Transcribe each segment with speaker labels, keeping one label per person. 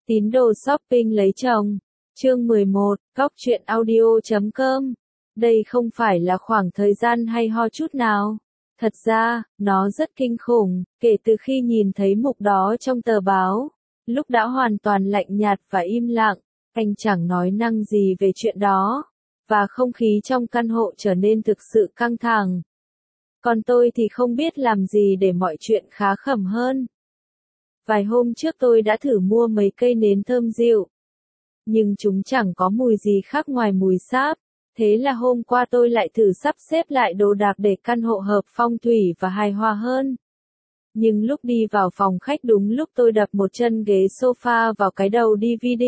Speaker 1: Tín đồ shopping lấy chồng. Chương 11, góc truyện audio.com. Đây không phải là khoảng thời gian hay ho chút nào. Thật ra, nó rất kinh khủng, kể từ khi nhìn thấy mục đó trong tờ báo. Lúc đã hoàn toàn lạnh nhạt và im lặng, anh chẳng nói năng gì về chuyện đó. Và không khí trong căn hộ trở nên thực sự căng thẳng. Còn tôi thì không biết làm gì để mọi chuyện khá khẩm hơn. Vài hôm trước tôi đã thử mua mấy cây nến thơm dịu. Nhưng chúng chẳng có mùi gì khác ngoài mùi sáp. Thế là hôm qua tôi lại thử sắp xếp lại đồ đạc để căn hộ hợp phong thủy và hài hòa hơn. Nhưng lúc đi vào phòng khách đúng lúc tôi đập một chân ghế sofa vào cái đầu DVD.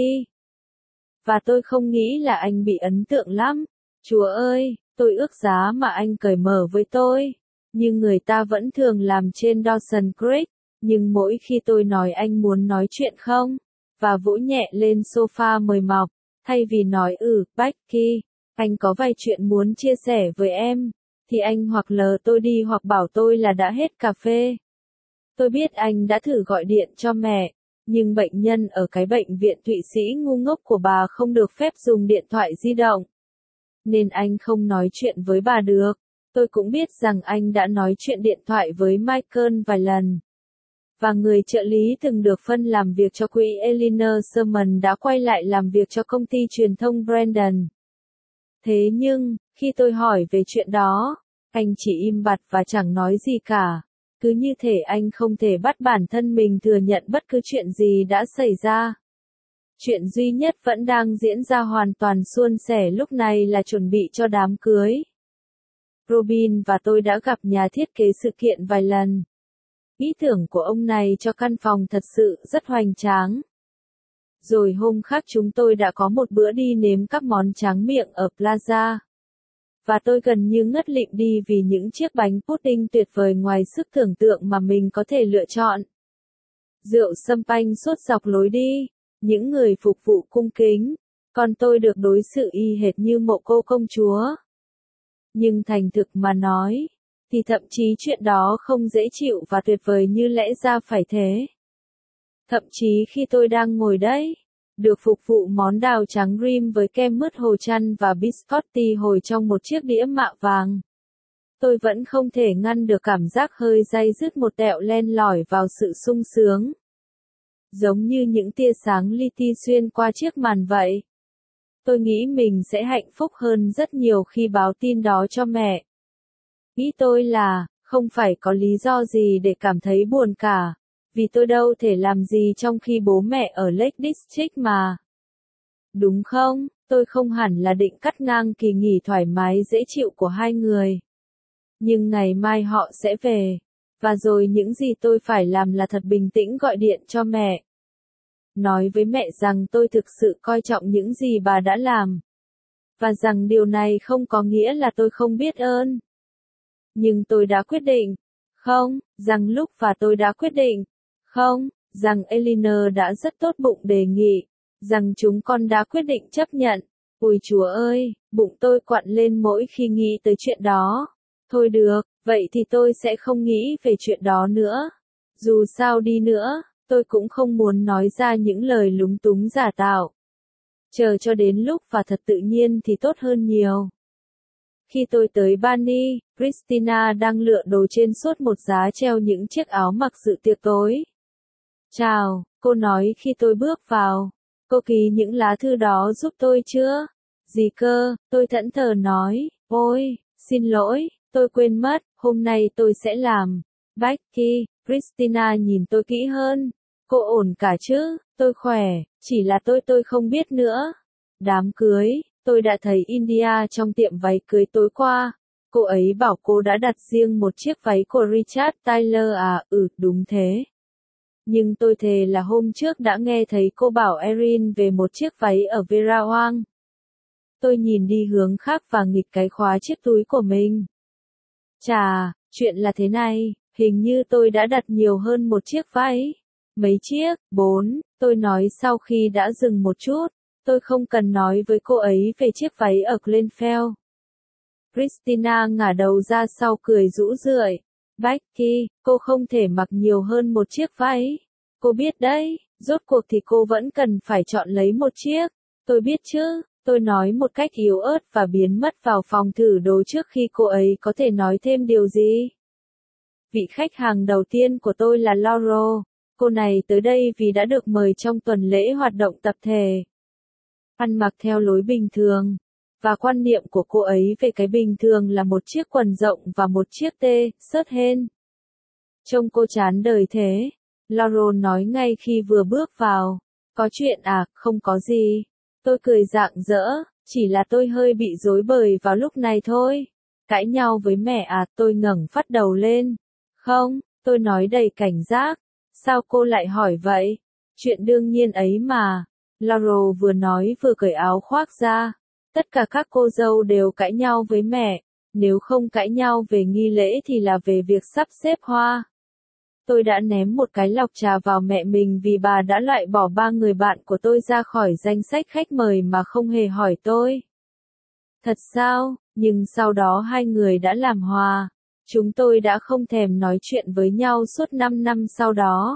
Speaker 1: Và tôi không nghĩ là anh bị ấn tượng lắm. Chúa ơi, tôi ước giá mà anh cởi mở với tôi. Nhưng người ta vẫn thường làm trên Dawson Creek. Nhưng mỗi khi tôi nói anh muốn nói chuyện không? Và vỗ nhẹ lên sofa mời mọc. Thay vì nói Becky, anh có vài chuyện muốn chia sẻ với em. Thì anh hoặc lờ tôi đi hoặc bảo tôi là đã hết cà phê. Tôi biết anh đã thử gọi điện cho mẹ. Nhưng bệnh nhân ở cái bệnh viện Thụy Sĩ ngu ngốc của bà không được phép dùng điện thoại di động. Nên anh không nói chuyện với bà được. Tôi cũng biết rằng anh đã nói chuyện điện thoại với Michael vài lần. Và người trợ lý từng được phân làm việc cho quỹ Eleanor Sherman đã quay lại làm việc cho công ty truyền thông Brandon. Thế nhưng, khi tôi hỏi về chuyện đó, anh chỉ im bặt và chẳng nói gì cả. Cứ như thể anh không thể bắt bản thân mình thừa nhận bất cứ chuyện gì đã xảy ra. Chuyện duy nhất vẫn đang diễn ra hoàn toàn suôn sẻ lúc này là chuẩn bị cho đám cưới. Robin và tôi đã gặp nhà thiết kế sự kiện vài lần. Ý tưởng của ông này cho căn phòng thật sự rất hoành tráng. Rồi hôm khác chúng tôi đã có một bữa đi nếm các món tráng miệng ở Plaza. Và tôi gần như ngất lịm đi vì những chiếc bánh pudding tuyệt vời ngoài sức tưởng tượng mà mình có thể lựa chọn. Rượu champagne suốt dọc lối đi, những người phục vụ cung kính, còn tôi được đối xử y hệt như mộ cô công chúa. Nhưng thành thực mà nói, thì thậm chí chuyện đó không dễ chịu và tuyệt vời như lẽ ra phải thế. Thậm chí khi tôi đang ngồi đấy, được phục vụ món đào trắng rim với kem mứt hồ chăn và biscotti hồi trong một chiếc đĩa mạ vàng. Tôi vẫn không thể ngăn được cảm giác hơi day dứt một tẹo len lỏi vào sự sung sướng. Giống như những tia sáng li ti xuyên qua chiếc màn vậy. Tôi nghĩ mình sẽ hạnh phúc hơn rất nhiều khi báo tin đó cho mẹ. Nghĩ tôi là, không phải có lý do gì để cảm thấy buồn cả. Vì tôi đâu thể làm gì trong khi bố mẹ ở Lake District mà. Đúng không? Tôi không hẳn là định cắt ngang kỳ nghỉ thoải mái dễ chịu của hai người. Nhưng ngày mai họ sẽ về. Và rồi những gì tôi phải làm là thật bình tĩnh gọi điện cho mẹ. Nói với mẹ rằng tôi thực sự coi trọng những gì bà đã làm. Và rằng điều này không có nghĩa là tôi không biết ơn. Nhưng tôi đã quyết định. Không, rằng lúc và tôi đã quyết định. Không, rằng Eleanor đã rất tốt bụng đề nghị. Rằng chúng con đã quyết định chấp nhận. Ôi Chúa ơi, bụng tôi quặn lên mỗi khi nghĩ tới chuyện đó. Thôi được, vậy thì tôi sẽ không nghĩ về chuyện đó nữa. Dù sao đi nữa, tôi cũng không muốn nói ra những lời lúng túng giả tạo. Chờ cho đến lúc và thật tự nhiên thì tốt hơn nhiều. Khi tôi tới Bani, Christina đang lựa đồ trên suốt một giá treo những chiếc áo mặc dự tiệc tối. Chào, cô nói khi tôi bước vào. Cô ký những lá thư đó giúp tôi chưa? Gì cơ, tôi thẫn thờ nói. Ôi, xin lỗi, tôi quên mất, hôm nay tôi sẽ làm. Becky, Christina nhìn tôi kỹ hơn. Cô ổn cả chứ? Tôi khỏe, chỉ là tôi không biết nữa. Đám cưới, tôi đã thấy India trong tiệm váy cưới tối qua. Cô ấy bảo cô đã đặt riêng một chiếc váy của Richard Taylor à? Đúng thế. Nhưng tôi thề là hôm trước đã nghe thấy cô bảo Erin về một chiếc váy ở Vera Wang. Tôi nhìn đi hướng khác và nghịch cái khóa chiếc túi của mình. Chà, chuyện là thế này, hình như tôi đã đặt nhiều hơn một chiếc váy. Mấy chiếc, 4, tôi nói sau khi đã dừng một chút. Tôi không cần nói với cô ấy về chiếc váy ở Glenfell. Christina ngả đầu ra sau cười rũ rượi. Becky, cô không thể mặc nhiều hơn một chiếc váy. Cô biết đấy, rốt cuộc thì cô vẫn cần phải chọn lấy một chiếc. Tôi biết chứ, tôi nói một cách yếu ớt và biến mất vào phòng thử đồ trước khi cô ấy có thể nói thêm điều gì. Vị khách hàng đầu tiên của tôi là Laurel. Cô này tới đây vì đã được mời trong tuần lễ hoạt động tập thể. Ăn mặc theo lối bình thường. Và quan niệm của cô ấy về cái bình thường là một chiếc quần rộng và một chiếc shirt hên. Trông cô chán đời thế. Laurel nói ngay khi vừa bước vào. Có chuyện à, không có gì. Tôi cười rạng rỡ, chỉ là tôi hơi bị rối bời vào lúc này thôi. Cãi nhau với mẹ à, tôi ngẩng phát đầu lên. Không, tôi nói đầy cảnh giác. Sao cô lại hỏi vậy? Chuyện đương nhiên ấy mà. Laurel vừa nói vừa cởi áo khoác ra. Tất cả các cô dâu đều cãi nhau với mẹ. Nếu không cãi nhau về nghi lễ thì là về việc sắp xếp hoa. Tôi đã ném một cái lọc trà vào mẹ mình vì bà đã loại bỏ 3 người bạn của tôi ra khỏi danh sách khách mời mà không hề hỏi tôi. Thật sao? Nhưng sau đó hai người đã làm hòa. Chúng tôi đã không thèm nói chuyện với nhau suốt 5 năm sau đó.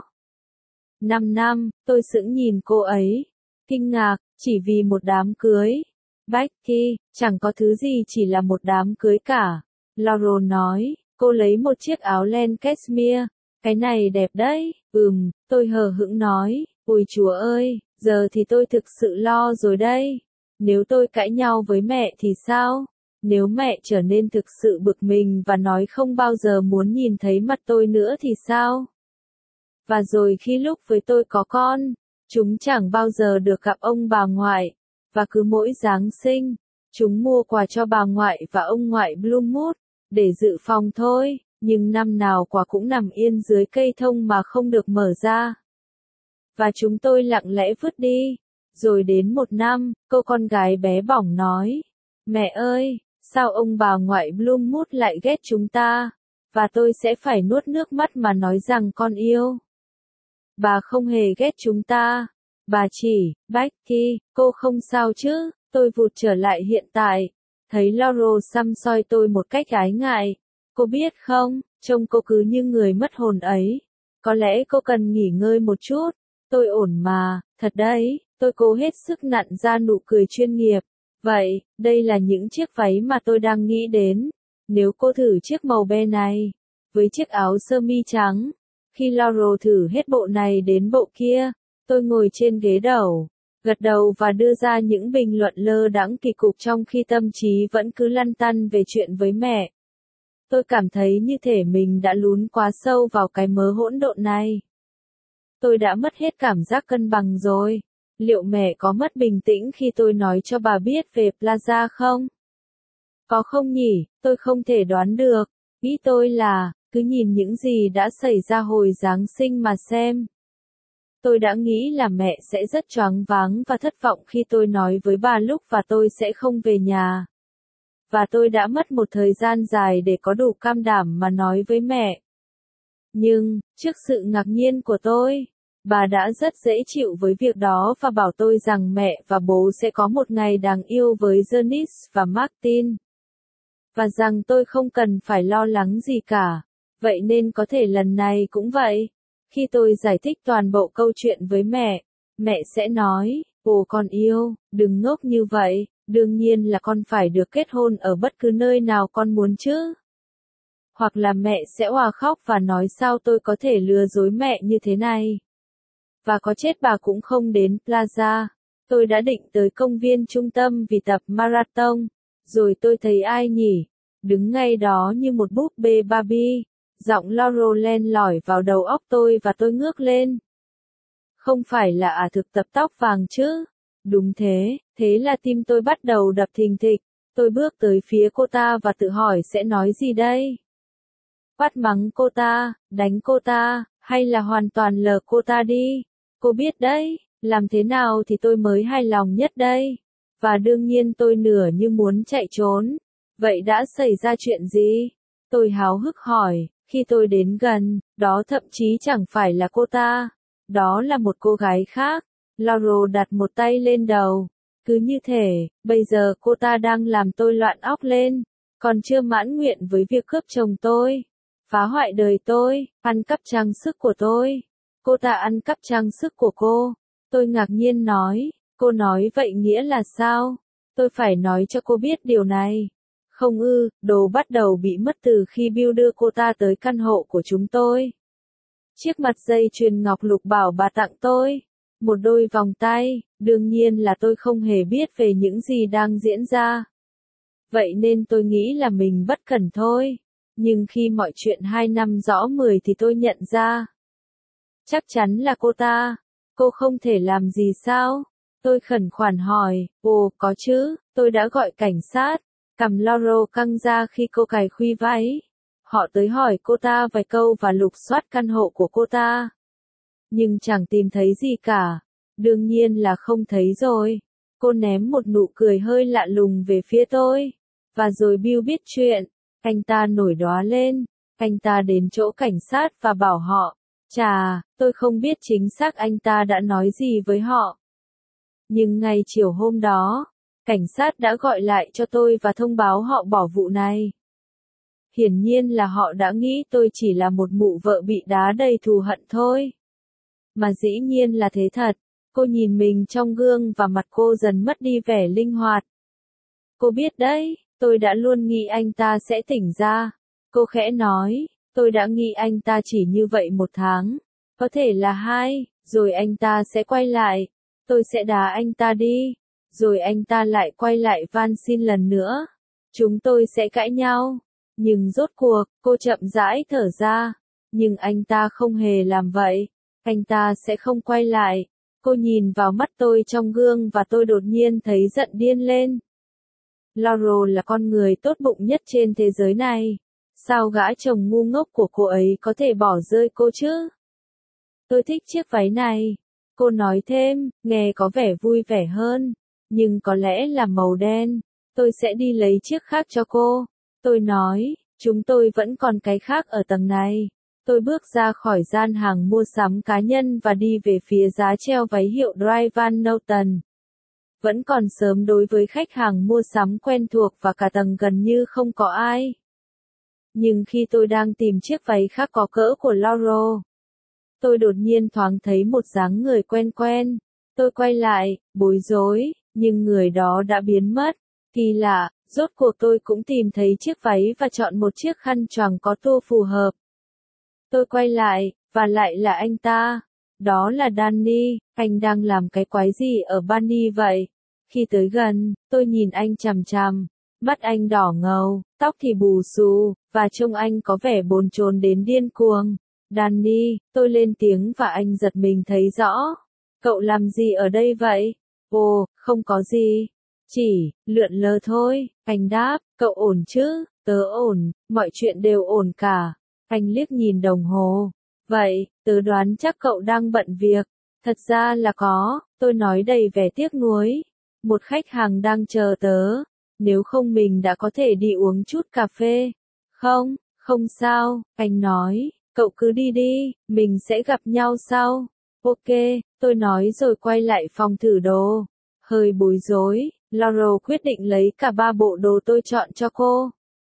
Speaker 1: 5 năm, tôi sững nhìn cô ấy. Kinh ngạc, chỉ vì một đám cưới. Becky, chẳng có thứ gì chỉ là một đám cưới cả. Laurel nói, cô lấy một chiếc áo len cashmere. Cái này đẹp đấy, tôi hờ hững nói, ôi chúa ơi, giờ thì tôi thực sự lo rồi đây. Nếu tôi cãi nhau với mẹ thì sao? Nếu mẹ trở nên thực sự bực mình và nói không bao giờ muốn nhìn thấy mặt tôi nữa thì sao? Và rồi khi lúc với tôi có con, chúng chẳng bao giờ được gặp ông bà ngoại. Và cứ mỗi Giáng sinh, chúng mua quà cho bà ngoại và ông ngoại Bloomwood, để dự phòng thôi. Nhưng năm nào quà cũng nằm yên dưới cây thông mà không được mở ra. Và chúng tôi lặng lẽ vứt đi. Rồi đến một năm, cô con gái bé bỏng nói, mẹ ơi, sao ông bà ngoại Bloomwood lại ghét chúng ta? Và tôi sẽ phải nuốt nước mắt mà nói rằng con yêu. Bà không hề ghét chúng ta. Bà chỉ, Becky, cô không sao chứ? Tôi vụt trở lại hiện tại. Thấy Laurel săm soi tôi một cách ái ngại. Cô biết không, trông cô cứ như người mất hồn ấy. Có lẽ cô cần nghỉ ngơi một chút. Tôi ổn mà, thật đấy, tôi cố hết sức nặn ra nụ cười chuyên nghiệp. Vậy, đây là những chiếc váy mà tôi đang nghĩ đến. Nếu cô thử chiếc màu be này, với chiếc áo sơ mi trắng. Khi Laurel thử hết bộ này đến bộ kia, tôi ngồi trên ghế đầu, gật đầu và đưa ra những bình luận lơ đãng kỳ cục trong khi tâm trí vẫn cứ lăn tăn về chuyện với mẹ. Tôi cảm thấy như thể mình đã lún quá sâu vào cái mớ hỗn độn này. Tôi đã mất hết cảm giác cân bằng rồi. Liệu mẹ có mất bình tĩnh khi tôi nói cho bà biết về Plaza không? Có không nhỉ, tôi không thể đoán được. Ý tôi là, cứ nhìn những gì đã xảy ra hồi Giáng sinh mà xem. Tôi đã nghĩ là mẹ sẽ rất choáng váng và thất vọng khi tôi nói với bà lúc và tôi sẽ không về nhà. Và tôi đã mất một thời gian dài để có đủ can đảm mà nói với mẹ. Nhưng, trước sự ngạc nhiên của tôi, bà đã rất dễ chịu với việc đó và bảo tôi rằng mẹ và bố sẽ có một ngày đáng yêu với Janice và Martin. Và rằng tôi không cần phải lo lắng gì cả. Vậy nên có thể lần này cũng vậy. Khi tôi giải thích toàn bộ câu chuyện với mẹ sẽ nói, ồ con yêu, đừng ngốc như vậy, đương nhiên là con phải được kết hôn ở bất cứ nơi nào con muốn chứ. Hoặc là mẹ sẽ òa khóc và nói sao tôi có thể lừa dối mẹ như thế này. Và có chết bà cũng không đến Plaza. Tôi đã định tới công viên trung tâm vì tập marathon. Rồi tôi thấy ai nhỉ? Đứng ngay đó như một búp bê Barbie. Giọng Laurel len lỏi vào đầu óc tôi và tôi ngước lên. Không phải là thực tập tóc vàng chứ? Đúng thế, thế là tim tôi bắt đầu đập thình thịch. Tôi bước tới phía cô ta và tự hỏi sẽ nói gì đây? Quát mắng cô ta, đánh cô ta, hay là hoàn toàn lờ cô ta đi? Cô biết đấy, làm thế nào thì tôi mới hài lòng nhất đây? Và đương nhiên tôi nửa như muốn chạy trốn. Vậy đã xảy ra chuyện gì? Tôi háo hức hỏi, khi tôi đến gần, đó thậm chí chẳng phải là cô ta. Đó là một cô gái khác. Laurel đặt một tay lên đầu. Cứ như thể, bây giờ cô ta đang làm tôi loạn óc lên. Còn chưa mãn nguyện với việc cướp chồng tôi. Phá hoại đời tôi, ăn cắp trang sức của tôi. Cô ta ăn cắp trang sức của cô. Tôi ngạc nhiên nói, cô nói vậy nghĩa là sao? Tôi phải nói cho cô biết điều này. Không ư, đồ bắt đầu bị mất từ khi Bill đưa cô ta tới căn hộ của chúng tôi. Chiếc mặt dây chuyền ngọc lục bảo bà tặng tôi. Một đôi vòng tay, đương nhiên là tôi không hề biết về những gì đang diễn ra. Vậy nên tôi nghĩ là mình bất cẩn thôi. Nhưng khi mọi chuyện 2 năm rõ 10 thì tôi nhận ra. Chắc chắn là cô ta. Cô không thể làm gì sao? Tôi khẩn khoản hỏi, ồ, có chứ, tôi đã gọi cảnh sát. Cằm Laurel căng ra khi cô cài khuy váy. Họ tới hỏi cô ta vài câu và lục soát căn hộ của cô ta. Nhưng chẳng tìm thấy gì cả. Đương nhiên là không thấy rồi. Cô ném một nụ cười hơi lạ lùng về phía tôi. Và rồi Bill biết chuyện. Anh ta nổi đoá lên. Anh ta đến chỗ cảnh sát và bảo họ. Chà, tôi không biết chính xác anh ta đã nói gì với họ. Nhưng ngay chiều hôm đó, cảnh sát đã gọi lại cho tôi và thông báo họ bỏ vụ này. Hiển nhiên là họ đã nghĩ tôi chỉ là một mụ vợ bị đá đầy thù hận thôi. Mà dĩ nhiên là thế thật. Cô nhìn mình trong gương và mặt cô dần mất đi vẻ linh hoạt. Cô biết đấy, tôi đã luôn nghĩ anh ta sẽ tỉnh ra. Cô khẽ nói, tôi đã nghĩ anh ta chỉ như vậy 1 tháng. Có thể là 2, rồi anh ta sẽ quay lại. Tôi sẽ đá anh ta đi. Rồi anh ta lại quay lại van xin lần nữa. Chúng tôi sẽ cãi nhau. Nhưng rốt cuộc, cô chậm rãi thở ra. Nhưng anh ta không hề làm vậy. Anh ta sẽ không quay lại. Cô nhìn vào mắt tôi trong gương và tôi đột nhiên thấy giận điên lên. Laurel là con người tốt bụng nhất trên thế giới này. Sao gã chồng ngu ngốc của cô ấy có thể bỏ rơi cô chứ? Tôi thích chiếc váy này. Cô nói thêm, nghe có vẻ vui vẻ hơn. Nhưng có lẽ là màu đen. Tôi sẽ đi lấy chiếc khác cho cô. Tôi nói, chúng tôi vẫn còn cái khác ở tầng này. Tôi bước ra khỏi gian hàng mua sắm cá nhân và đi về phía giá treo váy hiệu Dry Van Noten. Vẫn còn sớm đối với khách hàng mua sắm quen thuộc và cả tầng gần như không có ai. Nhưng khi tôi đang tìm chiếc váy khác có cỡ của Laurel, tôi đột nhiên thoáng thấy một dáng người quen quen. Tôi quay lại, bối rối, nhưng người đó đã biến mất. Kỳ lạ, rốt cuộc tôi cũng tìm thấy chiếc váy và chọn một chiếc khăn choàng có tua phù hợp. Tôi quay lại, và lại là anh ta. Đó là Danny, anh đang làm cái quái gì ở Bunny vậy? Khi tới gần, tôi nhìn anh chằm chằm. Mắt anh đỏ ngầu, tóc thì bù xù, và trông anh có vẻ bồn chồn đến điên cuồng. Danny, tôi lên tiếng và anh giật mình thấy rõ. Cậu làm gì ở đây vậy? Ồ, không có gì. Chỉ, lượn lờ thôi, anh đáp, cậu ổn chứ? Tớ ổn, mọi chuyện đều ổn cả. Anh liếc nhìn đồng hồ. Vậy, tớ đoán chắc cậu đang bận việc. Thật ra là có, tôi nói đầy vẻ tiếc nuối. Một khách hàng đang chờ tớ. Nếu không mình đã có thể đi uống chút cà phê. Không, không sao, anh nói, cậu cứ đi đi, mình sẽ gặp nhau sau. Ok, tôi nói rồi quay lại phòng thử đồ. Hơi bối rối, Laurel quyết định lấy cả 3 bộ đồ tôi chọn cho cô.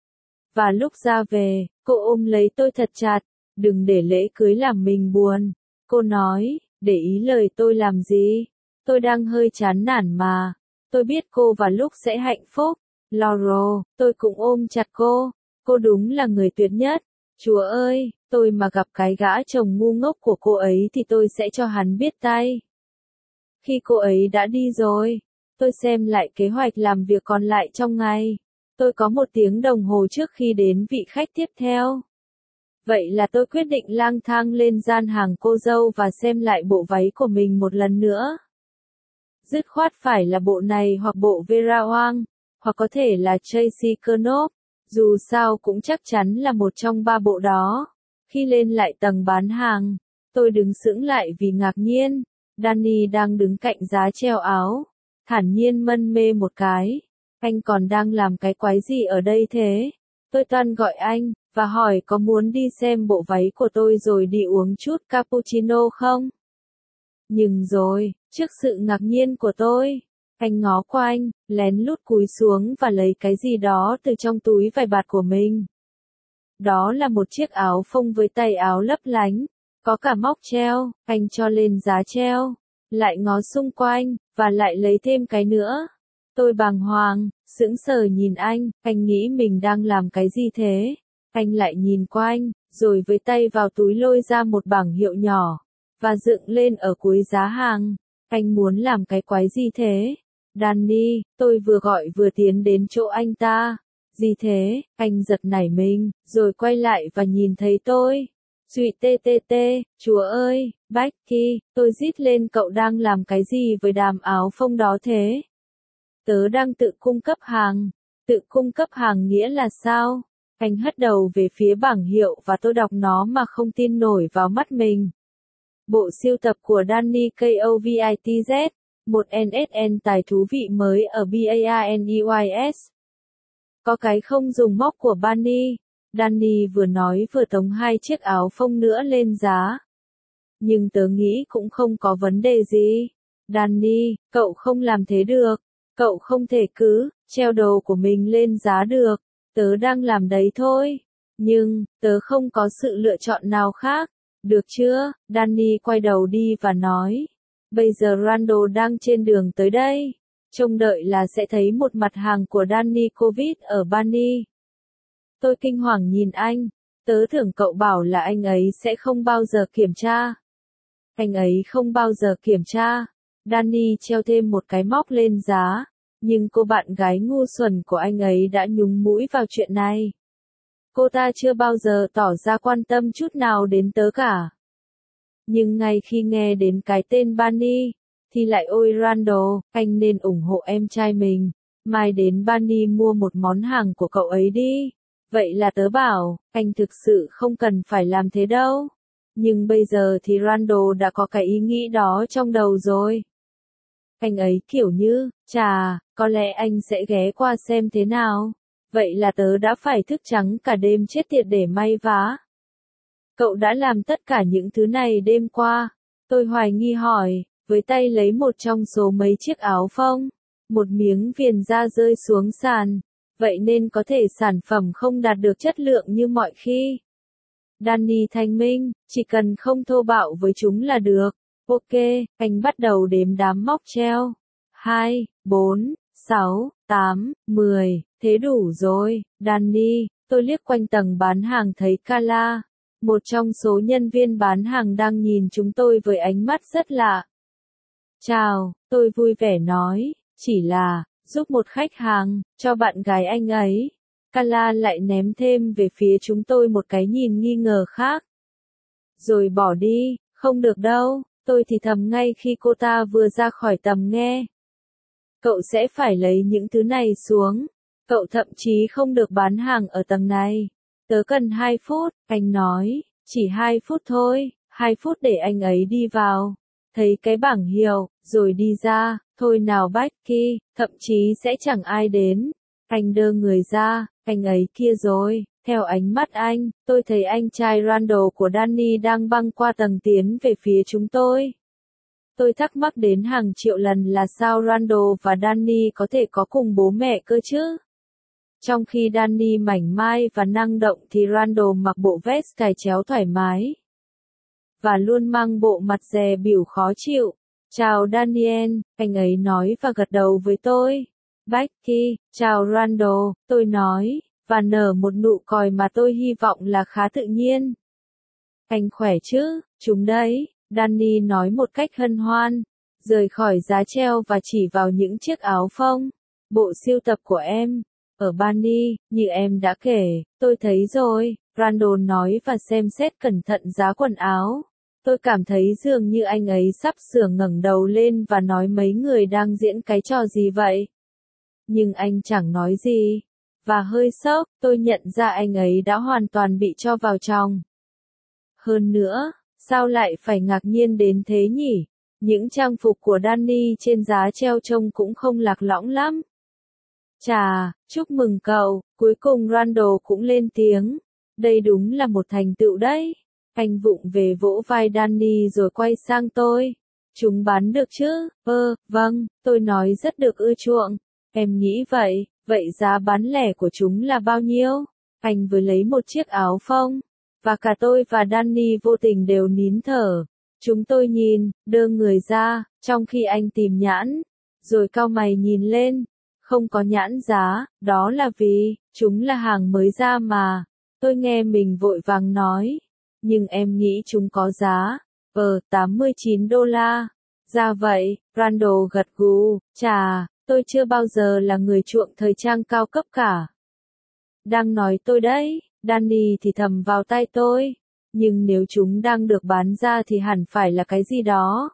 Speaker 1: Và lúc ra về, cô ôm lấy tôi thật chặt, đừng để lễ cưới làm mình buồn. Cô nói, để ý lời tôi làm gì? Tôi đang hơi chán nản mà. Tôi biết cô vào lúc sẽ hạnh phúc. Laurel, tôi cũng ôm chặt cô. Cô đúng là người tuyệt nhất. Chúa ơi, tôi mà gặp cái gã chồng ngu ngốc của cô ấy thì tôi sẽ cho hắn biết tay. Khi cô ấy đã đi rồi, tôi xem lại kế hoạch làm việc còn lại trong ngày. Tôi có 1 tiếng đồng hồ trước khi đến vị khách tiếp theo. Vậy là tôi quyết định lang thang lên gian hàng cô dâu và xem lại bộ váy của mình một lần nữa. Dứt khoát phải là bộ này hoặc bộ Vera Wang, hoặc có thể là Tracy Knopp, dù sao cũng chắc chắn là một trong 3 bộ đó. Khi lên lại tầng bán hàng, tôi đứng sững lại vì ngạc nhiên. Danny đang đứng cạnh giá treo áo, thản nhiên mân mê một cái. Anh còn đang làm cái quái gì ở đây thế? Tôi toan gọi anh, và hỏi có muốn đi xem bộ váy của tôi rồi đi uống chút cappuccino không? Nhưng rồi, trước sự ngạc nhiên của tôi, anh ngó quanh, lén lút cúi xuống và lấy cái gì đó từ trong túi vải bạt của mình. Đó là một chiếc áo phông với tay áo lấp lánh. Có cả móc treo, anh cho lên giá treo. Lại ngó xung quanh, và lại lấy thêm cái nữa. Tôi bàng hoàng, sững sờ nhìn anh nghĩ mình đang làm cái gì thế? Anh lại nhìn quanh, rồi với tay vào túi lôi ra một bảng hiệu nhỏ, và dựng lên ở cuối giá hàng. Anh muốn làm cái quái gì thế? Danny, tôi vừa gọi vừa tiến đến chỗ anh ta. Gì thế? Anh giật nảy mình, rồi quay lại và nhìn thấy tôi. Dụy tê, chúa ơi, Becky, tôi rít lên, cậu đang làm cái gì với đám áo phông đó thế? Tớ đang tự cung cấp hàng. Tự cung cấp hàng nghĩa là sao? Anh hất đầu về phía bảng hiệu và tôi đọc nó mà không tin nổi vào mắt mình. Bộ sưu tập của Danny Kovitz, một NSN tài thú vị mới ở BANEYS. Có cái không dùng móc của Barney. Danny vừa nói vừa tống 2 chiếc áo phông nữa lên giá. Nhưng tớ nghĩ cũng không có vấn đề gì. Danny, cậu không làm thế được. Cậu không thể cứ treo đồ của mình lên giá được. Tớ đang làm đấy thôi. Nhưng, tớ không có sự lựa chọn nào khác. Được chưa? Danny quay đầu đi và nói. Bây giờ Randall đang trên đường tới đây. Trông đợi là sẽ thấy một mặt hàng của Danny Kovitz ở Barney. Tôi kinh hoàng nhìn anh. Tớ tưởng cậu bảo là anh ấy sẽ không bao giờ kiểm tra. Anh ấy không bao giờ kiểm tra. Danny treo thêm một cái móc lên giá. Nhưng cô bạn gái ngu xuẩn của anh ấy đã nhúng mũi vào chuyện này. Cô ta chưa bao giờ tỏ ra quan tâm chút nào đến tớ cả. Nhưng ngay khi nghe đến cái tên Barney, thì lại ôi Randall, anh nên ủng hộ em trai mình. Mai đến Barney mua một món hàng của cậu ấy đi. Vậy là tớ bảo, anh thực sự không cần phải làm thế đâu. Nhưng bây giờ thì Randall đã có cái ý nghĩ đó trong đầu rồi. Anh ấy kiểu như, chà, có lẽ anh sẽ ghé qua xem thế nào. Vậy là tớ đã phải thức trắng cả đêm chết tiệt để may vá. Cậu đã làm tất cả những thứ này đêm qua. Tôi hoài nghi hỏi, với tay lấy một trong số mấy chiếc áo phông. Một miếng viền da rơi xuống sàn. Vậy nên có thể sản phẩm không đạt được chất lượng như mọi khi. Danny thanh minh, chỉ cần không thô bạo với chúng là được. Ok, anh bắt đầu đếm đám móc treo. 2, 4, 6, 8, 10, thế đủ rồi. Danny, tôi liếc quanh tầng bán hàng thấy Carla, một trong số nhân viên bán hàng đang nhìn chúng tôi với ánh mắt rất lạ. Chào, tôi vui vẻ nói, chỉ là, giúp một khách hàng, cho bạn gái anh ấy. Carla lại ném thêm về phía chúng tôi một cái nhìn nghi ngờ khác. Rồi bỏ đi, không được đâu, tôi thì thầm ngay khi cô ta vừa ra khỏi tầm nghe. Cậu sẽ phải lấy những thứ này xuống. Cậu thậm chí không được bán hàng ở tầng này. Tớ cần 2 phút, anh nói, chỉ 2 phút thôi, 2 phút để anh ấy đi vào. Thấy cái bảng hiệu, rồi đi ra, thôi nào Becky, thậm chí sẽ chẳng ai đến. Anh đơ người ra, anh ấy kia rồi, theo ánh mắt anh, tôi thấy anh trai Randall của Danny đang băng qua tầng tiến về phía chúng tôi. Tôi thắc mắc đến hàng triệu lần là sao Randall và Danny có thể có cùng bố mẹ cơ chứ? Trong khi Danny mảnh mai và năng động thì Randall mặc bộ vest cài chéo thoải mái. Và luôn mang bộ mặt dè bỉu khó chịu. Chào Daniel, anh ấy nói và gật đầu với tôi. Becky, chào Randall, tôi nói, và nở một nụ cười mà tôi hy vọng là khá tự nhiên. Anh khỏe chứ, chúng đấy, Danny nói một cách hân hoan, rời khỏi giá treo và chỉ vào những chiếc áo phông. Bộ sưu tập của em, ở Barney, như em đã kể, tôi thấy rồi, Randall nói và xem xét cẩn thận giá quần áo. Tôi cảm thấy dường như anh ấy sắp sửa ngẩng đầu lên và nói mấy người đang diễn cái trò gì vậy. Nhưng anh chẳng nói gì. Và hơi sốc, tôi nhận ra anh ấy đã hoàn toàn bị cho vào trong. Hơn nữa, sao lại phải ngạc nhiên đến thế nhỉ? Những trang phục của Danny trên giá treo trông cũng không lạc lõng lắm. Chà, chúc mừng cậu, cuối cùng Randall cũng lên tiếng. Đây đúng là một thành tựu đấy. Anh vụng về vỗ vai Danny rồi quay sang tôi. Chúng bán được chứ? Vâng, tôi nói rất được ưa chuộng. Em nghĩ vậy, vậy giá bán lẻ của chúng là bao nhiêu? Anh vừa lấy một chiếc áo phông. Và cả tôi và Danny vô tình đều nín thở. Chúng tôi nhìn, đơ người ra, trong khi anh tìm nhãn. Rồi cau mày nhìn lên. Không có nhãn giá, đó là vì, chúng là hàng mới ra mà. Tôi nghe mình vội vàng nói. Nhưng em nghĩ chúng có giá. $89. Ra vậy, Randall gật gù, chà, tôi chưa bao giờ là người chuộng thời trang cao cấp cả. Đang nói tôi đấy, Danny thì thầm vào tai tôi. Nhưng nếu chúng đang được bán ra thì hẳn phải là cái gì đó.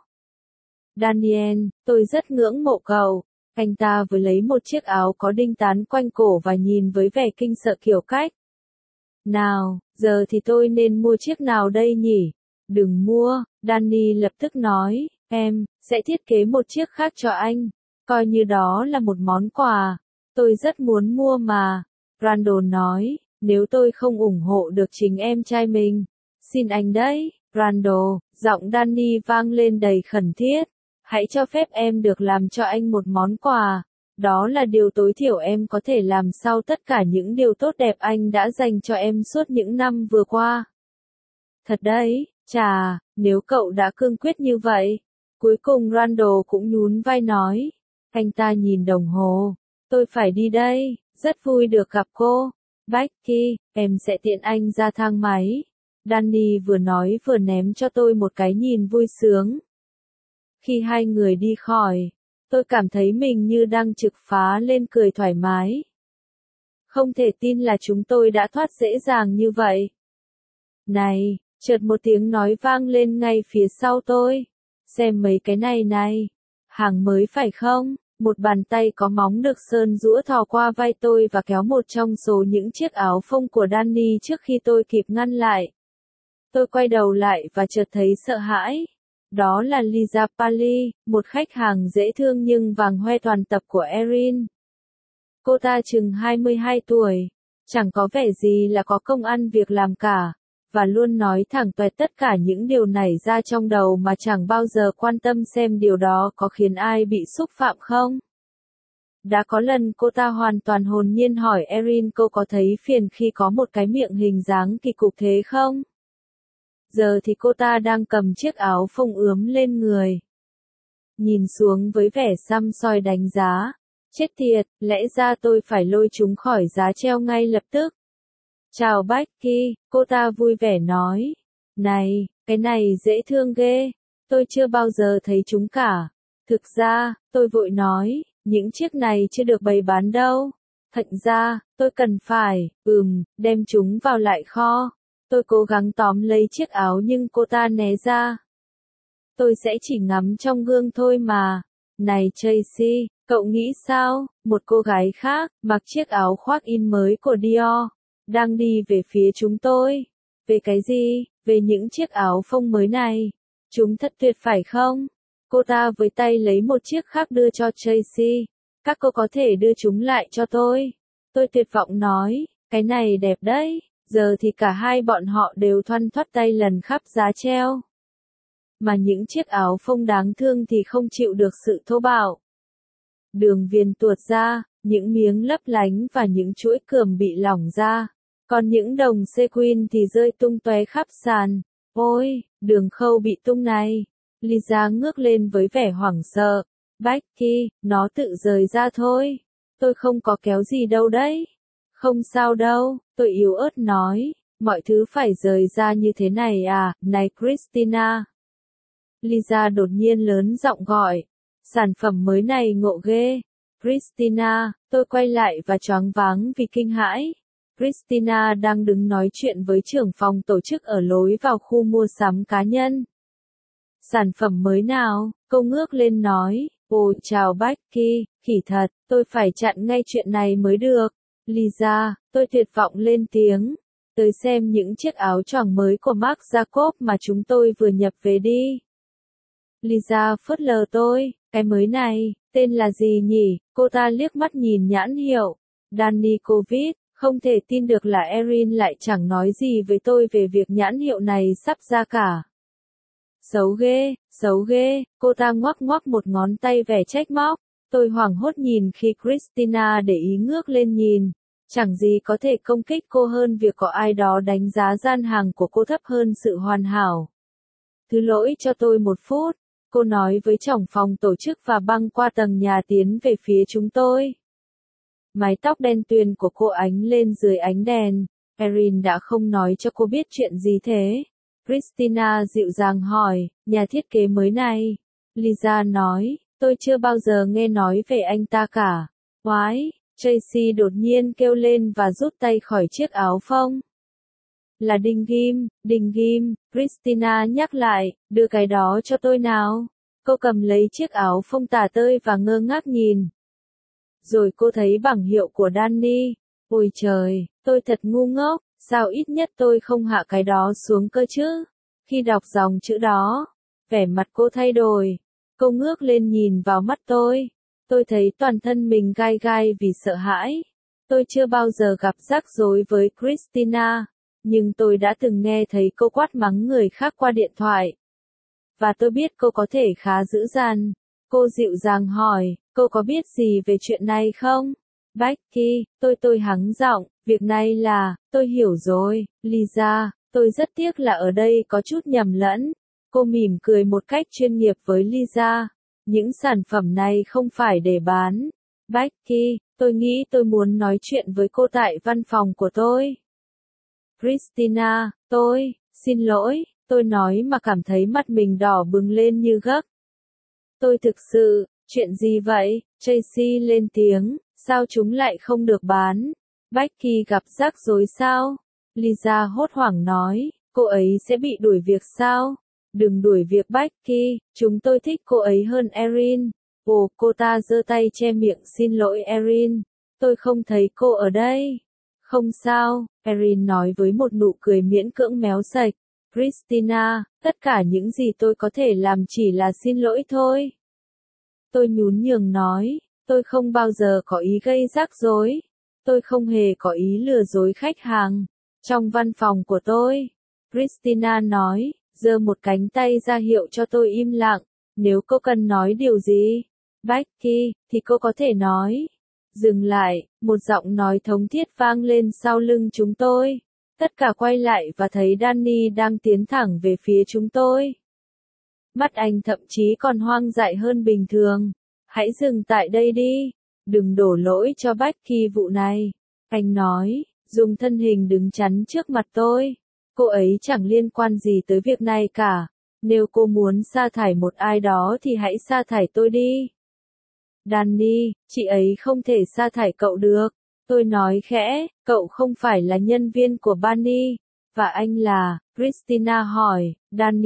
Speaker 1: Daniel, tôi rất ngưỡng mộ cậu. Anh ta vừa lấy một chiếc áo có đinh tán quanh cổ và nhìn với vẻ kinh sợ kiểu cách. Nào, giờ thì tôi nên mua chiếc nào đây nhỉ? Đừng mua, Danny lập tức nói, em sẽ thiết kế một chiếc khác cho anh. Coi như đó là một món quà. Tôi rất muốn mua mà. Randall nói, nếu tôi không ủng hộ được chính em trai mình. Xin anh đấy, Randall, giọng Danny vang lên đầy khẩn thiết. Hãy cho phép em được làm cho anh một món quà. Đó là điều tối thiểu em có thể làm sau tất cả những điều tốt đẹp anh đã dành cho em suốt những năm vừa qua. Thật đấy, chà, nếu cậu đã cương quyết như vậy. Cuối cùng Randall cũng nhún vai nói. Anh ta nhìn đồng hồ. Tôi phải đi đây, rất vui được gặp cô. Becky, em sẽ tiện anh ra thang máy. Danny vừa nói vừa ném cho tôi một cái nhìn vui sướng. Khi hai người đi khỏi, tôi cảm thấy mình như đang trực phá lên cười thoải mái. Không thể tin là chúng tôi đã thoát dễ dàng như vậy. Này, chợt một tiếng nói vang lên ngay phía sau tôi. Xem mấy cái này này. Hàng mới phải không? Một bàn tay có móng được sơn rũa thò qua vai tôi và kéo một trong số những chiếc áo phông của Danny trước khi tôi kịp ngăn lại. Tôi quay đầu lại và chợt thấy sợ hãi. Đó là Lisa Paley, một khách hàng dễ thương nhưng vàng hoe toàn tập của Erin. Cô ta chừng 22 tuổi, chẳng có vẻ gì là có công ăn việc làm cả, và luôn nói thẳng toẹt tất cả những điều nảy ra trong đầu mà chẳng bao giờ quan tâm xem điều đó có khiến ai bị xúc phạm không. Đã có lần cô ta hoàn toàn hồn nhiên hỏi Erin cô có thấy phiền khi có một cái miệng hình dáng kỳ cục thế không? Giờ thì cô ta đang cầm chiếc áo phông ướm lên người. Nhìn xuống với vẻ săm soi đánh giá. Chết tiệt, lẽ ra tôi phải lôi chúng khỏi giá treo ngay lập tức. Chào Becky, cô ta vui vẻ nói. Này, cái này dễ thương ghê. Tôi chưa bao giờ thấy chúng cả. Thực ra, tôi vội nói, những chiếc này chưa được bày bán đâu. Thật ra, tôi cần phải, đem chúng vào lại kho. Tôi cố gắng tóm lấy chiếc áo nhưng cô ta né ra. Tôi sẽ chỉ ngắm trong gương thôi mà. Này Tracy, cậu nghĩ sao? Một cô gái khác, mặc chiếc áo khoác in mới của Dior, đang đi về phía chúng tôi. Về cái gì? Về những chiếc áo phông mới này. Chúng thật tuyệt phải không? Cô ta với tay lấy một chiếc khác đưa cho Tracy. Các cô có thể đưa chúng lại cho tôi. Tôi tuyệt vọng nói, cái này đẹp đấy. Giờ thì cả hai bọn họ đều thoăn thoắt tay lần khắp giá treo. Mà những chiếc áo phông đáng thương thì không chịu được sự thô bạo. Đường viền tuột ra, những miếng lấp lánh và những chuỗi cườm bị lỏng ra. Còn những đồng sequin thì rơi tung tóe khắp sàn. Ôi, đường khâu bị tung này. Lisa ngước lên với vẻ hoảng sợ. Becky, nó tự rời ra thôi. Tôi không có kéo gì đâu đấy. Không sao đâu, tôi yếu ớt nói. Mọi thứ phải rời ra như thế này à, này Christina. Lisa đột nhiên lớn giọng gọi. Sản phẩm mới này ngộ ghê. Christina, tôi quay lại và choáng váng vì kinh hãi. Christina đang đứng nói chuyện với trưởng phòng tổ chức ở lối vào khu mua sắm cá nhân. Sản phẩm mới nào? Cô ngước lên nói. Ồ chào Becky, khỉ thật, tôi phải chặn ngay chuyện này mới được. Lisa, tôi tuyệt vọng lên tiếng. Tới xem những chiếc áo choàng mới của Marc Jacob mà chúng tôi vừa nhập về đi. Lisa phớt lờ tôi, cái mới này, tên là gì nhỉ? Cô ta liếc mắt nhìn nhãn hiệu. Danny Covid, không thể tin được là Erin lại chẳng nói gì với tôi về việc nhãn hiệu này sắp ra cả. Xấu ghê, cô ta ngoắc ngoắc một ngón tay vẻ trách móc. Tôi hoảng hốt nhìn khi Christina để ý ngước lên nhìn. Chẳng gì có thể công kích cô hơn việc có ai đó đánh giá gian hàng của cô thấp hơn sự hoàn hảo. Thứ lỗi cho tôi 1 phút, cô nói với trưởng phòng tổ chức và băng qua tầng nhà tiến về phía chúng tôi. Mái tóc đen tuyền của cô ánh lên dưới ánh đèn. Erin đã không nói cho cô biết chuyện gì thế. Christina dịu dàng hỏi, nhà thiết kế mới này. Lisa nói, tôi chưa bao giờ nghe nói về anh ta cả. Oái, Tracy đột nhiên kêu lên và rút tay khỏi chiếc áo phông. Là Đinh Ghim, Christina nhắc lại, đưa cái đó cho tôi nào. Cô cầm lấy chiếc áo phông tả tơi và ngơ ngác nhìn. Rồi cô thấy bảng hiệu của Danny. Ôi trời, tôi thật ngu ngốc, sao ít nhất tôi không hạ cái đó xuống cơ chứ? Khi đọc dòng chữ đó, vẻ mặt cô thay đổi. Cô ngước lên nhìn vào mắt tôi. Tôi thấy toàn thân mình gai gai vì sợ hãi. Tôi chưa bao giờ gặp rắc rối với Christina, nhưng tôi đã từng nghe thấy cô quát mắng người khác qua điện thoại. Và tôi biết cô có thể khá dữ dằn. Cô dịu dàng hỏi, cô có biết gì về chuyện này không? Becky, tôi hắng giọng, việc này là, tôi hiểu rồi, Lisa, tôi rất tiếc là ở đây có chút nhầm lẫn. Cô mỉm cười một cách chuyên nghiệp với Lisa. Những sản phẩm này không phải để bán. Becky, tôi nghĩ tôi muốn nói chuyện với cô tại văn phòng của tôi. Christina, xin lỗi, tôi nói mà cảm thấy mặt mình đỏ bừng lên như gấc. Tôi thực sự, chuyện gì vậy? Tracy lên tiếng, sao chúng lại không được bán? Becky gặp rắc rối sao? Lisa hốt hoảng nói, cô ấy sẽ bị đuổi việc sao? Đừng đuổi việc Becky, chúng tôi thích cô ấy hơn Erin. Ồ, cô ta giơ tay che miệng xin lỗi Erin. Tôi không thấy cô ở đây. Không sao, Erin nói với một nụ cười miễn cưỡng méo sạch. Christina, tất cả những gì tôi có thể làm chỉ là xin lỗi thôi. Tôi nhún nhường nói, tôi không bao giờ có ý gây rắc rối. Tôi không hề có ý lừa dối khách hàng. Trong văn phòng của tôi, Christina nói, giơ một cánh tay ra hiệu cho tôi im lặng. Nếu cô cần nói điều gì, Becky, thì cô có thể nói. Dừng lại, một giọng nói thống thiết vang lên sau lưng chúng tôi. Tất cả quay lại và thấy Danny đang tiến thẳng về phía chúng tôi. Mắt anh thậm chí còn hoang dại hơn bình thường. Hãy dừng tại đây đi. Đừng đổ lỗi cho Becky vụ này. Anh nói, dùng thân hình đứng chắn trước mặt tôi. Cô ấy chẳng liên quan gì tới việc này cả. Nếu cô muốn sa thải một ai đó thì hãy sa thải tôi đi. Danny, chị ấy không thể sa thải cậu được. Tôi nói khẽ, cậu không phải là nhân viên của Barney. Và anh là, Christina hỏi,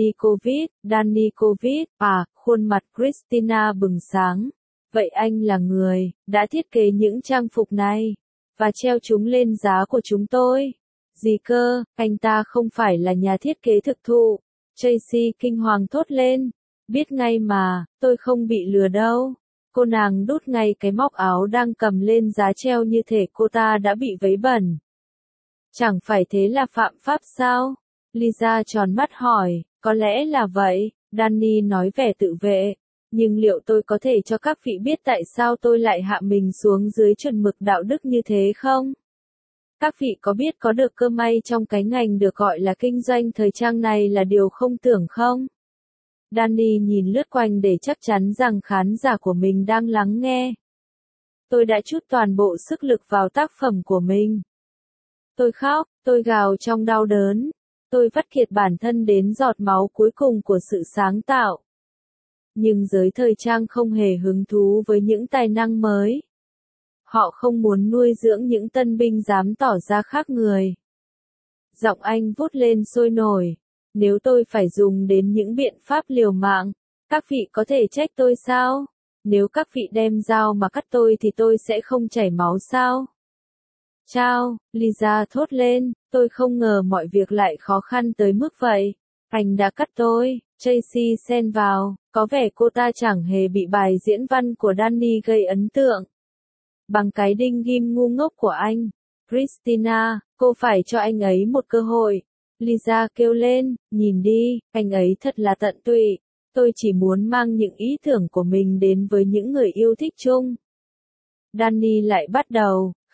Speaker 1: Danny Covid, khuôn mặt Christina bừng sáng. Vậy anh là người, đã thiết kế những trang phục này, và treo chúng lên giá của chúng tôi. Gì cơ, anh ta không phải là nhà thiết kế thực thụ. Tracy kinh hoàng thốt lên. Biết ngay mà, tôi không bị lừa đâu. Cô nàng đút ngay cái móc áo đang cầm lên giá treo như thể cô ta đã bị vấy bẩn. Chẳng phải thế là phạm pháp sao? Lisa tròn mắt hỏi, có lẽ là vậy, Danny nói vẻ tự vệ. Nhưng liệu tôi có thể cho các vị biết tại sao tôi lại hạ mình xuống dưới chuẩn mực đạo đức như thế không? Các vị có biết có được cơ may trong cái ngành được gọi là kinh doanh thời trang này là điều không tưởng không? Danny nhìn lướt quanh để chắc chắn rằng khán giả của mình đang lắng nghe. Tôi đã trút toàn bộ sức lực vào tác phẩm của mình. Tôi khóc, tôi gào trong đau đớn. Tôi vắt kiệt bản thân đến giọt máu cuối cùng của sự sáng tạo. Nhưng giới thời trang không hề hứng thú với những tài năng mới. Họ không muốn nuôi dưỡng những tân binh dám tỏ ra khác người. Giọng anh vút lên sôi nổi. Nếu tôi phải dùng đến những biện pháp liều mạng, các vị có thể trách tôi sao? Nếu các vị đem dao mà cắt tôi thì tôi sẽ không chảy máu sao? Chao, Lisa thốt lên, tôi không ngờ mọi việc lại khó khăn tới mức vậy. Anh đã cắt tôi, Tracy xen vào, có vẻ cô ta chẳng hề bị bài diễn văn của Danny gây ấn tượng. Bằng cái đinh ghim ngu ngốc của anh, Christina, cô phải cho anh ấy một cơ hội. Lisa kêu lên, nhìn đi, anh ấy thật là tận tụy. Tôi chỉ muốn mang những ý tưởng của mình đến với những người yêu thích chung. Danny lại bắt đầu,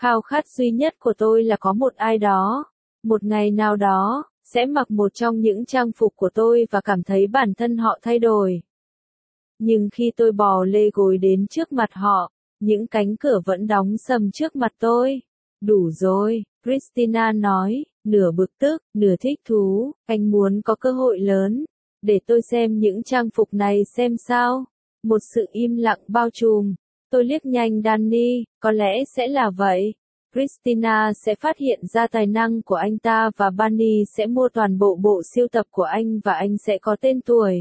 Speaker 1: Khao khát duy nhất của tôi là có một ai đó, một ngày nào đó, sẽ mặc một trong những trang phục của tôi và cảm thấy bản thân họ thay đổi. Nhưng khi tôi bò lê gối đến trước mặt họ, những cánh cửa vẫn đóng sầm trước mặt tôi. Đủ rồi, Christina nói, nửa bực tức, nửa thích thú, anh muốn có cơ hội lớn. Để tôi xem những trang phục này xem sao. Một sự im lặng bao trùm. Tôi liếc nhanh Danny, có lẽ sẽ là vậy. Christina sẽ phát hiện ra tài năng của anh ta và Bunny sẽ mua toàn bộ bộ sưu tập của anh và anh sẽ có tên tuổi.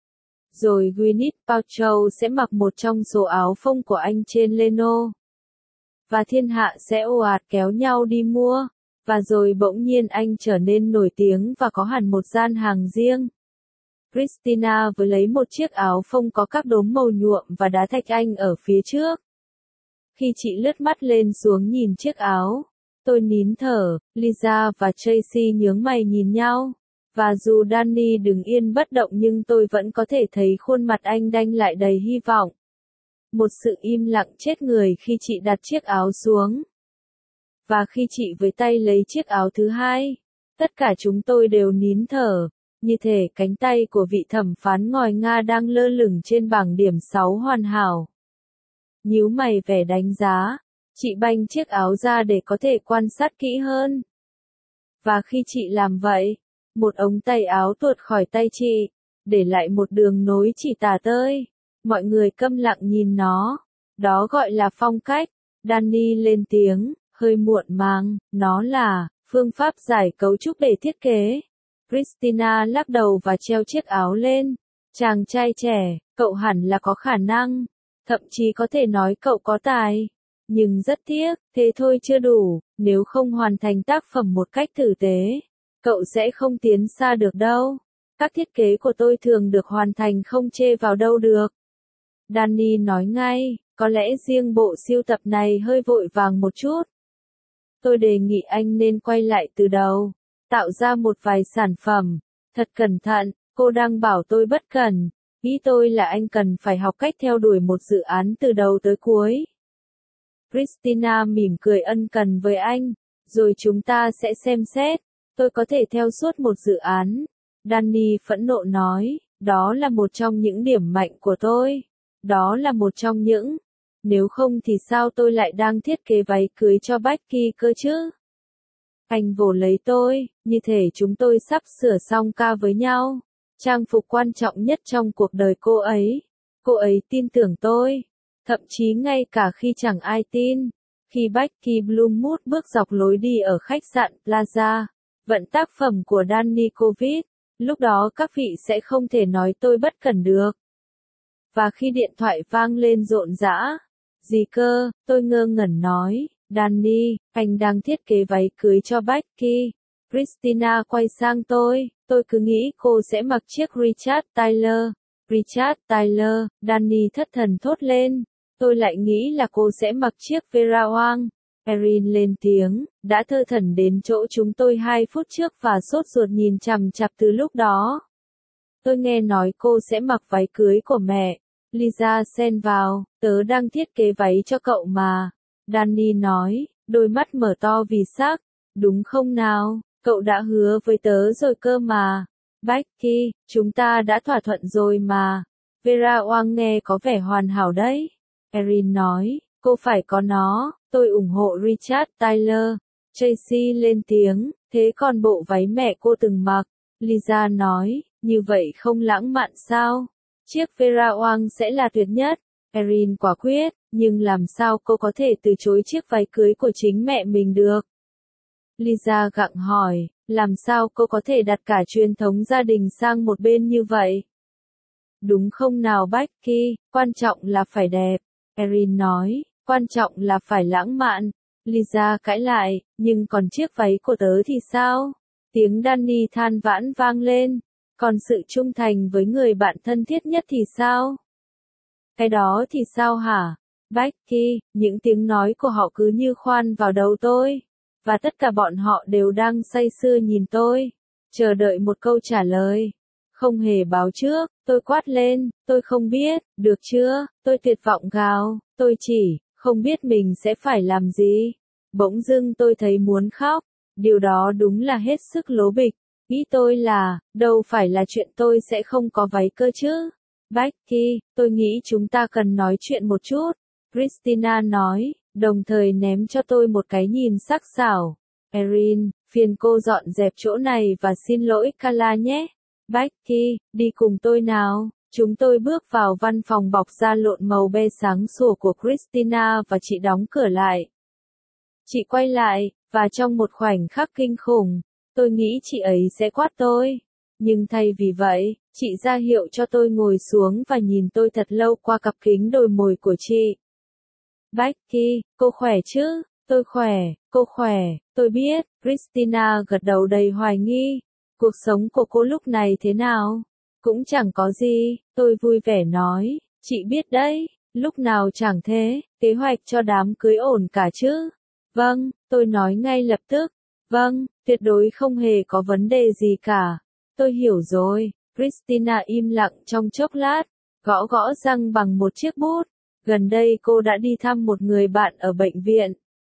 Speaker 1: Rồi Gwyneth Paltrow sẽ mặc một trong số áo phông của anh trên Leno. Và thiên hạ sẽ ồ ạt kéo nhau đi mua. Và rồi bỗng nhiên anh trở nên nổi tiếng và có hẳn một gian hàng riêng. Christina vừa lấy một chiếc áo phông có các đốm màu nhuộm và đá thạch anh ở phía trước. Khi chị lướt mắt lên xuống nhìn chiếc áo, tôi nín thở, Lisa và Tracy nhướng mày nhìn nhau. Và dù Danny đứng yên bất động nhưng tôi vẫn có thể thấy khuôn mặt anh đanh lại đầy hy vọng. Một sự im lặng chết người khi chị đặt chiếc áo xuống. Và khi chị với tay lấy chiếc áo thứ hai, tất cả chúng tôi đều nín thở, như thể cánh tay của vị thẩm phán ngòi Nga đang lơ lửng trên bảng điểm 6 hoàn hảo. Nhíu mày vẻ đánh giá, chị banh chiếc áo ra để có thể quan sát kỹ hơn. Và khi chị làm vậy, một ống tay áo tuột khỏi tay chị, để lại một đường nối chỉ tả tơi. Mọi người câm lặng nhìn nó. Đó gọi là phong cách. Danny lên tiếng, hơi muộn màng, nó là phương pháp giải cấu trúc để thiết kế. Christina lắc đầu và treo chiếc áo lên. Chàng trai trẻ, cậu hẳn là có khả năng. Thậm chí có thể nói cậu có tài. Nhưng rất tiếc, thế thôi chưa đủ. Nếu không hoàn thành tác phẩm một cách tử tế, cậu sẽ không tiến xa được đâu. Các thiết kế của tôi thường được hoàn thành không chê vào đâu được. Danny nói ngay, có lẽ riêng bộ sưu tập này hơi vội vàng một chút. Tôi đề nghị anh nên quay lại từ đầu, tạo ra một vài sản phẩm. Thật cẩn thận, cô đang bảo tôi bất cẩn. Ý tôi là anh cần phải học cách theo đuổi một dự án từ đầu tới cuối. Christina mỉm cười ân cần với anh, rồi chúng ta sẽ xem xét. Tôi có thể theo suốt một dự án. Danny phẫn nộ nói, đó là một trong những điểm mạnh của tôi. Đó là một trong những. Nếu không thì sao tôi lại đang thiết kế váy cưới cho Becky cơ chứ? Anh vồ lấy tôi, như thể chúng tôi sắp sửa xong ca với nhau. Trang phục quan trọng nhất trong cuộc đời cô ấy. Cô ấy tin tưởng tôi. Thậm chí ngay cả khi chẳng ai tin. Khi Becky Bloomwood bước dọc lối đi ở khách sạn Plaza, vận tác phẩm của Danny Covid, lúc đó các vị sẽ không thể nói tôi bất cẩn được. Và khi điện thoại vang lên rộn rã, gì cơ, tôi ngơ ngẩn nói, Danny, anh đang thiết kế váy cưới cho Becky. Christina quay sang tôi cứ nghĩ cô sẽ mặc chiếc Richard Taylor. Richard Taylor, Danny thất thần thốt lên. Tôi lại nghĩ là cô sẽ mặc chiếc Vera Wang. Erin lên tiếng, đã thơ thẩn đến chỗ chúng tôi 2 phút trước và sốt ruột nhìn chằm chằm từ lúc đó. Tôi nghe nói cô sẽ mặc váy cưới của mẹ. Lisa xen vào, tớ đang thiết kế váy cho cậu mà. Danny nói, đôi mắt mở to vì sắc. Đúng không nào, cậu đã hứa với tớ rồi cơ mà. Becky, chúng ta đã thỏa thuận rồi mà. Vera Wang nghe có vẻ hoàn hảo đấy. Erin nói, cô phải có nó, tôi ủng hộ Richard Taylor. Tracy lên tiếng, thế còn bộ váy mẹ cô từng mặc. Lisa nói, như vậy không lãng mạn sao? Chiếc Vera Wang sẽ là tuyệt nhất. Erin quả quyết, nhưng làm sao cô có thể từ chối chiếc váy cưới của chính mẹ mình được? Lisa gặng hỏi, làm sao cô có thể đặt cả truyền thống gia đình sang một bên như vậy? Đúng không nào Becky, quan trọng là phải đẹp. Erin nói, quan trọng là phải lãng mạn. Lisa cãi lại, nhưng còn chiếc váy của tớ thì sao? Tiếng Danny than vãn vang lên. Còn sự trung thành với người bạn thân thiết nhất thì sao? Cái đó thì sao hả? Becky, những tiếng nói của họ cứ như khoan vào đầu tôi. Và tất cả bọn họ đều đang say sưa nhìn tôi, chờ đợi một câu trả lời. Không hề báo trước, tôi quát lên, tôi không biết, được chưa, tôi tuyệt vọng gào, tôi chỉ, không biết mình sẽ phải làm gì. Bỗng dưng tôi thấy muốn khóc, điều đó đúng là hết sức lố bịch. Nghĩ tôi là, đâu phải là chuyện tôi sẽ không có váy cơ chứ. Becky, tôi nghĩ chúng ta cần nói chuyện một chút, Christina nói, đồng thời ném cho tôi một cái nhìn sắc sảo. Erin, phiền cô dọn dẹp chỗ này và xin lỗi Carla nhé. Becky, đi cùng tôi nào. Chúng tôi bước vào văn phòng bọc da lộn màu be sáng sủa của Christina và chị đóng cửa lại. Chị quay lại, và trong một khoảnh khắc kinh khủng, tôi nghĩ chị ấy sẽ quát tôi. Nhưng thay vì vậy, chị ra hiệu cho tôi ngồi xuống và nhìn tôi thật lâu qua cặp kính đồi mồi của chị. Becky, cô khỏe chứ? Tôi khỏe, cô khỏe, tôi biết. Christina gật đầu đầy hoài nghi. Cuộc sống của cô lúc này thế nào? Cũng chẳng có gì, tôi vui vẻ nói. Chị biết đấy, lúc nào chẳng thế, kế hoạch cho đám cưới ổn cả chứ? Vâng, tôi nói ngay lập tức. Vâng, tuyệt đối không hề có vấn đề gì cả. Tôi hiểu rồi. Christina im lặng trong chốc lát, gõ gõ răng bằng một chiếc bút. Gần đây cô đã đi thăm một người bạn ở bệnh viện.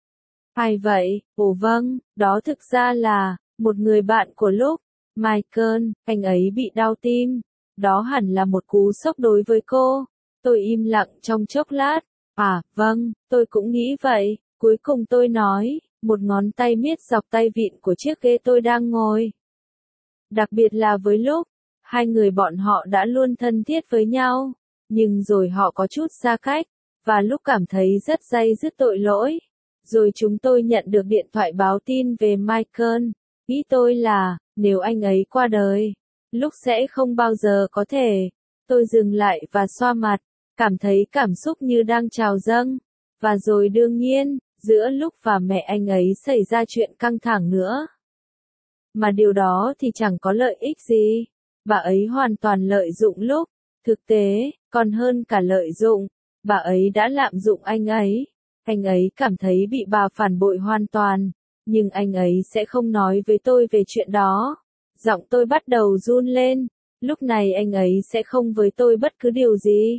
Speaker 1: Ai vậy? Ồ vâng, đó thực ra là một người bạn của lúc Michael, anh ấy bị đau tim. Đó hẳn là một cú sốc đối với cô. Tôi im lặng trong chốc lát. À, vâng, tôi cũng nghĩ vậy. Cuối cùng tôi nói, một ngón tay miết dọc tay vịn của chiếc ghế tôi đang ngồi. Đặc biệt là với lúc, hai người bọn họ đã luôn thân thiết với nhau, nhưng rồi họ có chút xa cách, và lúc cảm thấy rất day dứt tội lỗi. Rồi chúng tôi nhận được điện thoại báo tin về Michael. Nghĩ tôi là, nếu anh ấy qua đời, lúc sẽ không bao giờ có thể. Tôi dừng lại và xoa mặt, cảm thấy cảm xúc như đang trào dâng. Và rồi đương nhiên, giữa lúc và mẹ anh ấy xảy ra chuyện căng thẳng nữa. Mà điều đó thì chẳng có lợi ích gì. Bà ấy hoàn toàn lợi dụng lúc. Thực tế, còn hơn cả lợi dụng, bà ấy đã lạm dụng anh ấy. Anh ấy cảm thấy bị bà phản bội hoàn toàn. Nhưng anh ấy sẽ không nói với tôi về chuyện đó. Giọng tôi bắt đầu run lên. Lúc này anh ấy sẽ không với tôi bất cứ điều gì.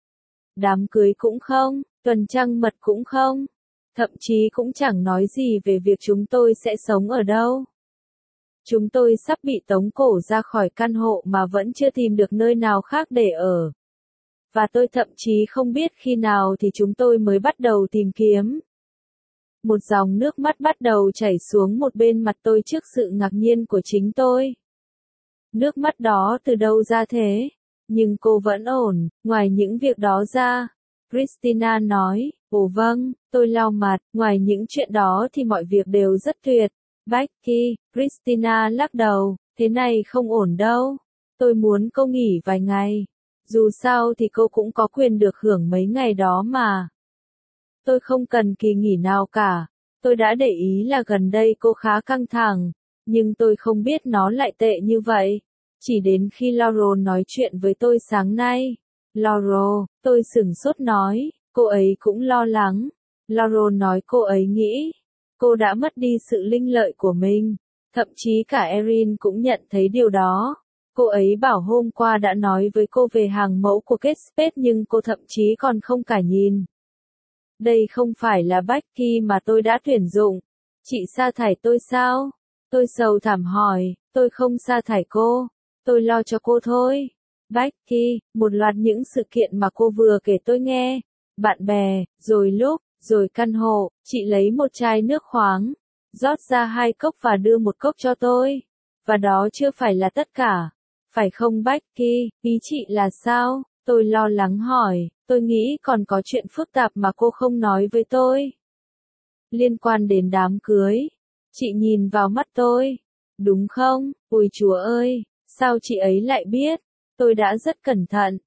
Speaker 1: Đám cưới cũng không, tuần trăng mật cũng không. Thậm chí cũng chẳng nói gì về việc chúng tôi sẽ sống ở đâu. Chúng tôi sắp bị tống cổ ra khỏi căn hộ mà vẫn chưa tìm được nơi nào khác để ở. Và tôi thậm chí không biết khi nào thì chúng tôi mới bắt đầu tìm kiếm. Một dòng nước mắt bắt đầu chảy xuống một bên mặt tôi trước sự ngạc nhiên của chính tôi. Nước mắt đó từ đâu ra thế? Nhưng cô vẫn ổn, ngoài những việc đó ra. Christina nói, ồ vâng, tôi lau mặt, ngoài những chuyện đó thì mọi việc đều rất tuyệt. Becky, Christina lắc đầu, thế này không ổn đâu. Tôi muốn cô nghỉ vài ngày. Dù sao thì cô cũng có quyền được hưởng mấy ngày đó mà. Tôi không cần kỳ nghỉ nào cả. Tôi đã để ý là gần đây cô khá căng thẳng, nhưng tôi không biết nó lại tệ như vậy. Chỉ đến khi Laurel nói chuyện với tôi sáng nay. Laurel, tôi sửng sốt nói, cô ấy cũng lo lắng. Laurel nói cô ấy nghĩ, cô đã mất đi sự linh lợi của mình. Thậm chí cả Erin cũng nhận thấy điều đó. Cô ấy bảo hôm qua đã nói với cô về hàng mẫu của Kate Spade nhưng cô thậm chí còn không cả nhìn. Đây không phải là Becky mà tôi đã tuyển dụng. Chị sa thải tôi sao? Tôi sầu thảm hỏi, tôi không sa thải cô. Tôi lo cho cô thôi. Becky, một loạt những sự kiện mà cô vừa kể tôi nghe. Bạn bè, rồi lúc, rồi căn hộ, chị lấy một chai nước khoáng, rót ra 2 cốc và đưa một cốc cho tôi. Và đó chưa phải là tất cả. Phải không Becky, ý chị là sao? Tôi lo lắng hỏi, tôi nghĩ còn có chuyện phức tạp mà cô không nói với tôi. Liên quan đến đám cưới. Chị nhìn vào mắt tôi. Đúng không? Ôi Chúa ơi, sao chị ấy lại biết? Tôi đã rất cẩn thận.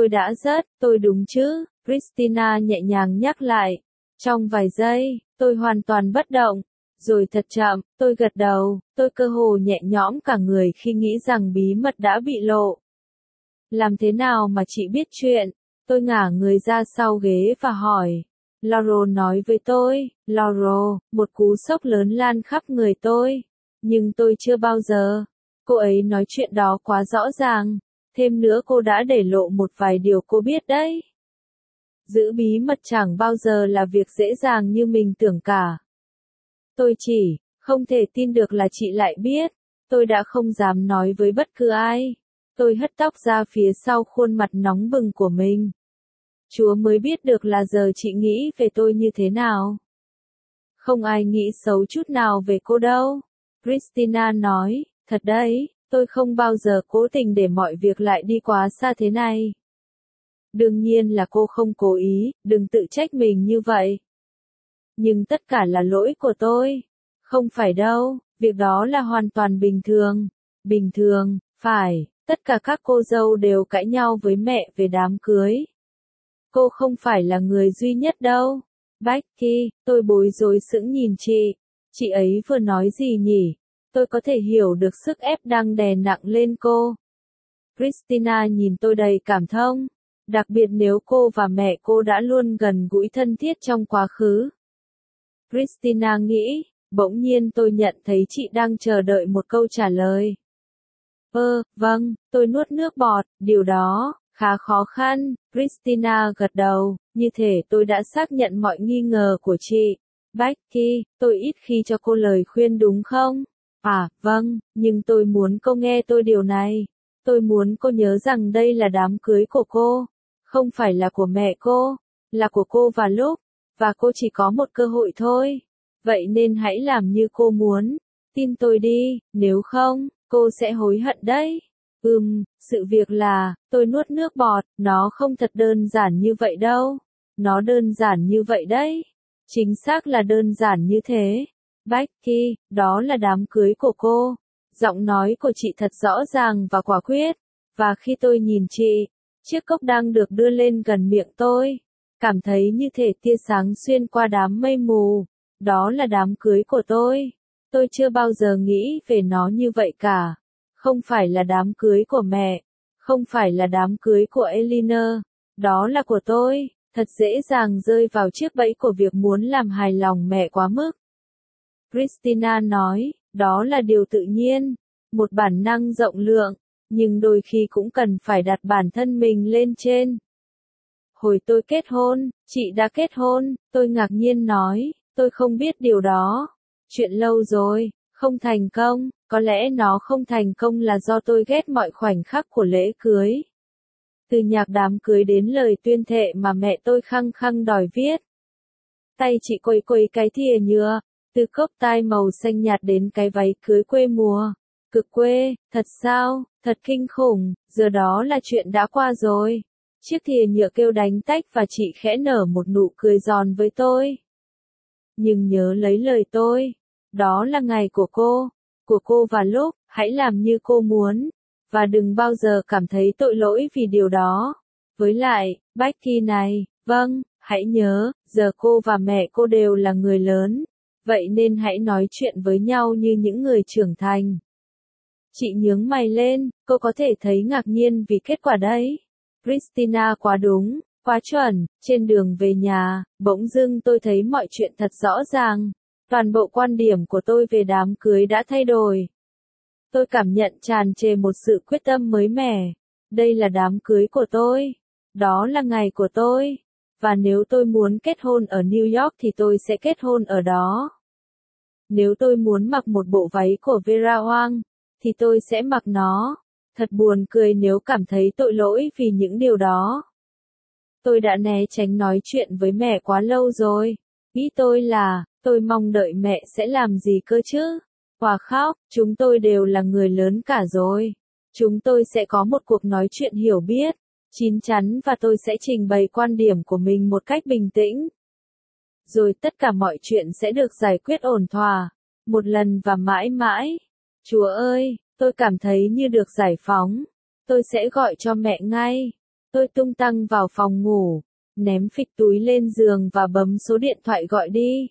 Speaker 1: Tôi đúng chứ? Christina nhẹ nhàng nhắc lại. Trong vài giây, tôi hoàn toàn bất động. Rồi thật chậm, tôi gật đầu, tôi cơ hồ nhẹ nhõm cả người khi nghĩ rằng bí mật đã bị lộ. Làm thế nào mà chị biết chuyện? Tôi ngả người ra sau ghế và hỏi. Laurel nói với tôi, Laurel, một cú sốc lớn lan khắp người tôi. Nhưng tôi chưa bao giờ. Cô ấy nói chuyện đó quá rõ ràng. Thêm nữa cô đã để lộ một vài điều cô biết đấy. Giữ bí mật chẳng bao giờ là việc dễ dàng như mình tưởng cả. Tôi chỉ không thể tin được là chị lại biết. Tôi đã không dám nói với bất cứ ai. Tôi hất tóc ra phía sau khuôn mặt nóng bừng của mình. Chúa mới biết được là giờ chị nghĩ về tôi như thế nào. Không ai nghĩ xấu chút nào về cô đâu. Christina nói, thật đấy, tôi không bao giờ cố tình để mọi việc lại đi quá xa thế này. Đương nhiên là cô không cố ý, đừng tự trách mình như vậy. Nhưng tất cả là lỗi của tôi. Không phải đâu, việc đó là hoàn toàn bình thường. Bình thường, phải, tất cả các cô dâu đều cãi nhau với mẹ về đám cưới. Cô không phải là người duy nhất đâu. Becky, tôi bối rối sững nhìn chị. Chị ấy vừa nói gì nhỉ? Tôi có thể hiểu được sức ép đang đè nặng lên cô. Christina nhìn tôi đầy cảm thông. Đặc biệt nếu cô và mẹ cô đã luôn gần gũi thân thiết trong quá khứ. Christina nghĩ, bỗng nhiên tôi nhận thấy chị đang chờ đợi một câu trả lời. Vâng, tôi nuốt nước bọt, điều đó khá khó khăn. Christina gật đầu, như thể tôi đã xác nhận mọi nghi ngờ của chị. Becky, tôi ít khi cho cô lời khuyên đúng không? À, vâng, nhưng tôi muốn cô nghe tôi điều này. Tôi muốn cô nhớ rằng đây là đám cưới của cô, không phải là của mẹ cô, là của cô và Luke, và cô chỉ có một cơ hội thôi. Vậy nên hãy làm như cô muốn. Tin tôi đi, nếu không, cô sẽ hối hận đấy. Sự việc là, tôi nuốt nước bọt, nó không thật đơn giản như vậy đâu. Nó đơn giản như vậy đấy. Chính xác là đơn giản như thế. Becky, đó là đám cưới của cô. Giọng nói của chị thật rõ ràng và quả quyết. Và khi tôi nhìn chị, chiếc cốc đang được đưa lên gần miệng tôi. Cảm thấy như thể tia sáng xuyên qua đám mây mù. Đó là đám cưới của tôi. Tôi chưa bao giờ nghĩ về nó như vậy cả. Không phải là đám cưới của mẹ. Không phải là đám cưới của Eleanor. Đó là của tôi. Thật dễ dàng rơi vào chiếc bẫy của việc muốn làm hài lòng mẹ quá mức. Christina nói, đó là điều tự nhiên. Một bản năng rộng lượng. Nhưng đôi khi cũng cần phải đặt bản thân mình lên trên. Hồi tôi kết hôn, chị đã kết hôn, tôi ngạc nhiên nói, tôi không biết điều đó. Chuyện lâu rồi, không thành công, có lẽ nó không thành công là do tôi ghét mọi khoảnh khắc của lễ cưới. Từ nhạc đám cưới đến lời tuyên thệ mà mẹ tôi khăng khăng đòi viết. Tay chị quây quây cái thìa nhựa, từ cốc tai màu xanh nhạt đến cái váy cưới quê mùa. Cực quê, thật sao, thật kinh khủng, giờ đó là chuyện đã qua rồi. Chiếc thìa nhựa kêu đánh tách và chị khẽ nở một nụ cười giòn với tôi. Nhưng nhớ lấy lời tôi. Đó là ngày của cô và Luke, hãy làm như cô muốn. Và đừng bao giờ cảm thấy tội lỗi vì điều đó. Với lại, Becky này, vâng, hãy nhớ, giờ cô và mẹ cô đều là người lớn. Vậy nên hãy nói chuyện với nhau như những người trưởng thành. Chị nhướng mày lên, cô có thể thấy ngạc nhiên vì kết quả đấy. Christina quá đúng, quá chuẩn. Trên đường về nhà, bỗng dưng tôi thấy mọi chuyện thật rõ ràng. Toàn bộ quan điểm của tôi về đám cưới đã thay đổi. Tôi cảm nhận tràn trề một sự quyết tâm mới mẻ. Đây là đám cưới của tôi. Đó là ngày của tôi. Và nếu tôi muốn kết hôn ở New York thì tôi sẽ kết hôn ở đó. Nếu tôi muốn mặc một bộ váy của Vera Wang, thì tôi sẽ mặc nó. Thật buồn cười nếu cảm thấy tội lỗi vì những điều đó. Tôi đã né tránh nói chuyện với mẹ quá lâu rồi. Ý tôi là, tôi mong đợi mẹ sẽ làm gì cơ chứ? Hòa khóc, chúng tôi đều là người lớn cả rồi. Chúng tôi sẽ có một cuộc nói chuyện hiểu biết, chín chắn và tôi sẽ trình bày quan điểm của mình một cách bình tĩnh. Rồi tất cả mọi chuyện sẽ được giải quyết ổn thỏa, một lần và mãi mãi. Chúa ơi, tôi cảm thấy như được giải phóng. Tôi sẽ gọi cho mẹ ngay. Tôi tung tăng vào phòng ngủ, ném phịch túi lên giường và bấm số điện thoại gọi đi.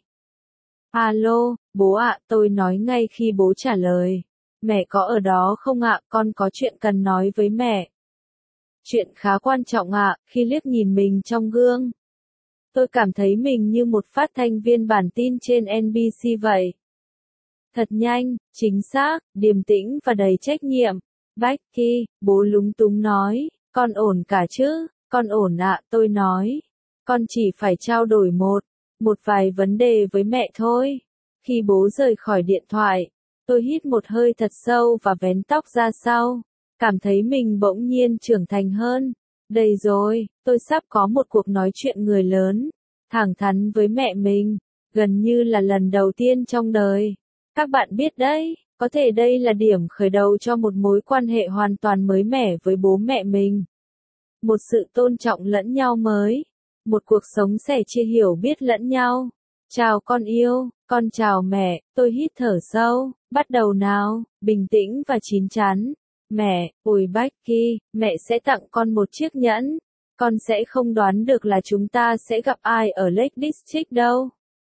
Speaker 1: Alo, bố ạ, tôi nói ngay khi bố trả lời. Mẹ có ở đó không ạ, con có chuyện cần nói với mẹ. Chuyện khá quan trọng ạ, khi liếc nhìn mình trong gương. Tôi cảm thấy mình như một phát thanh viên bản tin trên NBC vậy. Thật nhanh, chính xác, điềm tĩnh và đầy trách nhiệm. Becky, bố lúng túng nói, con ổn cả chứ? Con ổn ạ, tôi nói. Con chỉ phải trao đổi một vài vấn đề với mẹ thôi. Khi bố rời khỏi điện thoại, tôi hít một hơi thật sâu và vén tóc ra sau, cảm thấy mình bỗng nhiên trưởng thành hơn. Đây rồi, tôi sắp có một cuộc nói chuyện người lớn, thẳng thắn với mẹ mình, gần như là lần đầu tiên trong đời. Các bạn biết đấy, có thể đây là điểm khởi đầu cho một mối quan hệ hoàn toàn mới mẻ với bố mẹ mình. Một sự tôn trọng lẫn nhau mới, một cuộc sống sẻ chia hiểu biết lẫn nhau. Chào con yêu, con chào mẹ, tôi hít thở sâu, bắt đầu nào, bình tĩnh và chín chắn. Mẹ, ôi Becky, mẹ sẽ tặng con một chiếc nhẫn. Con sẽ không đoán được là chúng ta sẽ gặp ai ở Lake District đâu.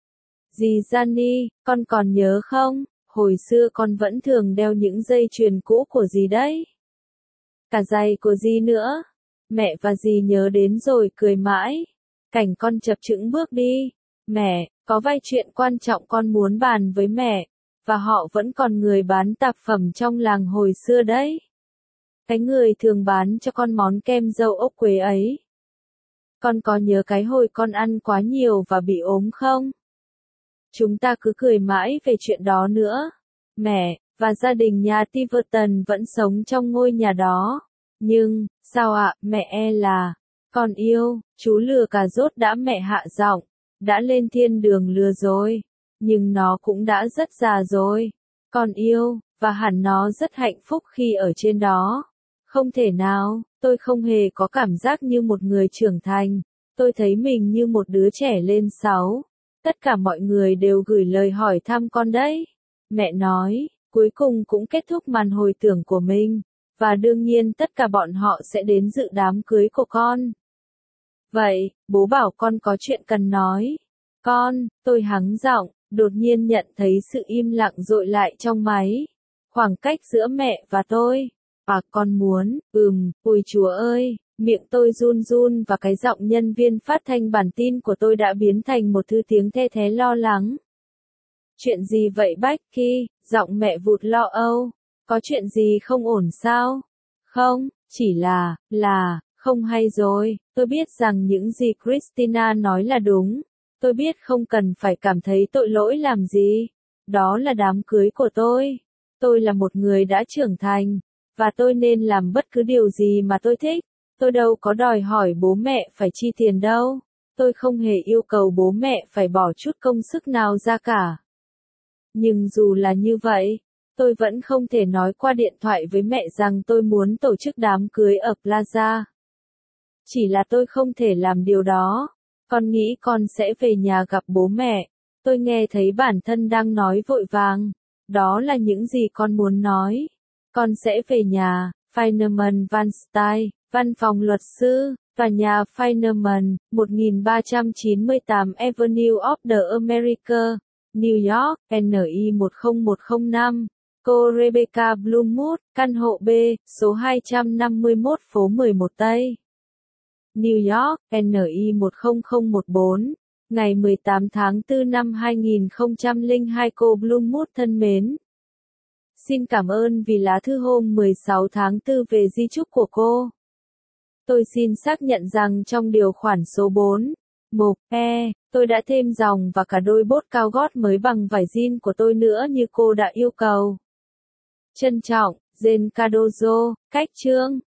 Speaker 1: Dì Gianni, con còn nhớ không? Hồi xưa con vẫn thường đeo những dây chuyền cũ của dì đấy. Cả giày của dì nữa. Mẹ và dì nhớ đến rồi cười mãi. Cảnh con chập chững bước đi. Mẹ, có vài chuyện quan trọng con muốn bàn với mẹ. Và họ vẫn còn người bán tạp phẩm trong làng hồi xưa đấy. Cái người thường bán cho con món kem dâu ốc quế ấy. Con có nhớ cái hồi con ăn quá nhiều và bị ốm không? Chúng ta cứ cười mãi về chuyện đó nữa. Mẹ, và gia đình nhà Tiverton vẫn sống trong ngôi nhà đó. Nhưng, sao ạ, mẹ là, con yêu, chú lừa cà rốt đã mẹ hạ giọng, đã lên thiên đường lừa rồi. Nhưng nó cũng đã rất già rồi. Con yêu, và hẳn nó rất hạnh phúc khi ở trên đó. Không thể nào, tôi không hề có cảm giác như một người trưởng thành. Tôi thấy mình như một đứa trẻ lên 6. Tất cả mọi người đều gửi lời hỏi thăm con đấy. Mẹ nói, cuối cùng cũng kết thúc màn hồi tưởng của mình. Và đương nhiên tất cả bọn họ sẽ đến dự đám cưới của con. Vậy, bố bảo con có chuyện cần nói. Con, tôi hắng giọng, đột nhiên nhận thấy sự im lặng dội lại trong máy. Khoảng cách giữa mẹ và tôi. Con muốn, ôi chúa ơi, miệng tôi run run và cái giọng nhân viên phát thanh bản tin của tôi đã biến thành một thứ tiếng the thé lo lắng. Chuyện gì vậy Becky? Giọng mẹ vụt lo âu. Có chuyện gì không ổn sao? Không, chỉ là, không hay rồi. Tôi biết rằng những gì Christina nói là đúng. Tôi biết không cần phải cảm thấy tội lỗi làm gì. Đó là đám cưới của tôi. Tôi là một người đã trưởng thành. Và tôi nên làm bất cứ điều gì mà tôi thích. Tôi đâu có đòi hỏi bố mẹ phải chi tiền đâu. Tôi không hề yêu cầu bố mẹ phải bỏ chút công sức nào ra cả. Nhưng dù là như vậy, tôi vẫn không thể nói qua điện thoại với mẹ rằng tôi muốn tổ chức đám cưới ở Plaza. Chỉ là tôi không thể làm điều đó. Con nghĩ con sẽ về nhà gặp bố mẹ. Tôi nghe thấy bản thân đang nói vội vàng. Đó là những gì con muốn nói. Con sẽ về nhà, Feinerman Van Stuyl, văn phòng luật sư, tòa nhà Feinerman, 1398 Avenue of the America, New York, NI 10105. Cô Rebecca Bloomwood, căn hộ B, số 251 phố 11 Tây. New York, NI 10014. Ngày 18 tháng 4 năm 2002. Cô Bloomwood thân mến. Xin cảm ơn vì lá thư hôm 16 tháng 4 về di chúc của cô. Tôi xin xác nhận rằng trong điều khoản số 4, mục E, tôi đã thêm dòng và cả đôi bốt cao gót mới bằng vải jean của tôi nữa như cô đã yêu cầu. Trân trọng, Jane Cardozo, cách chương.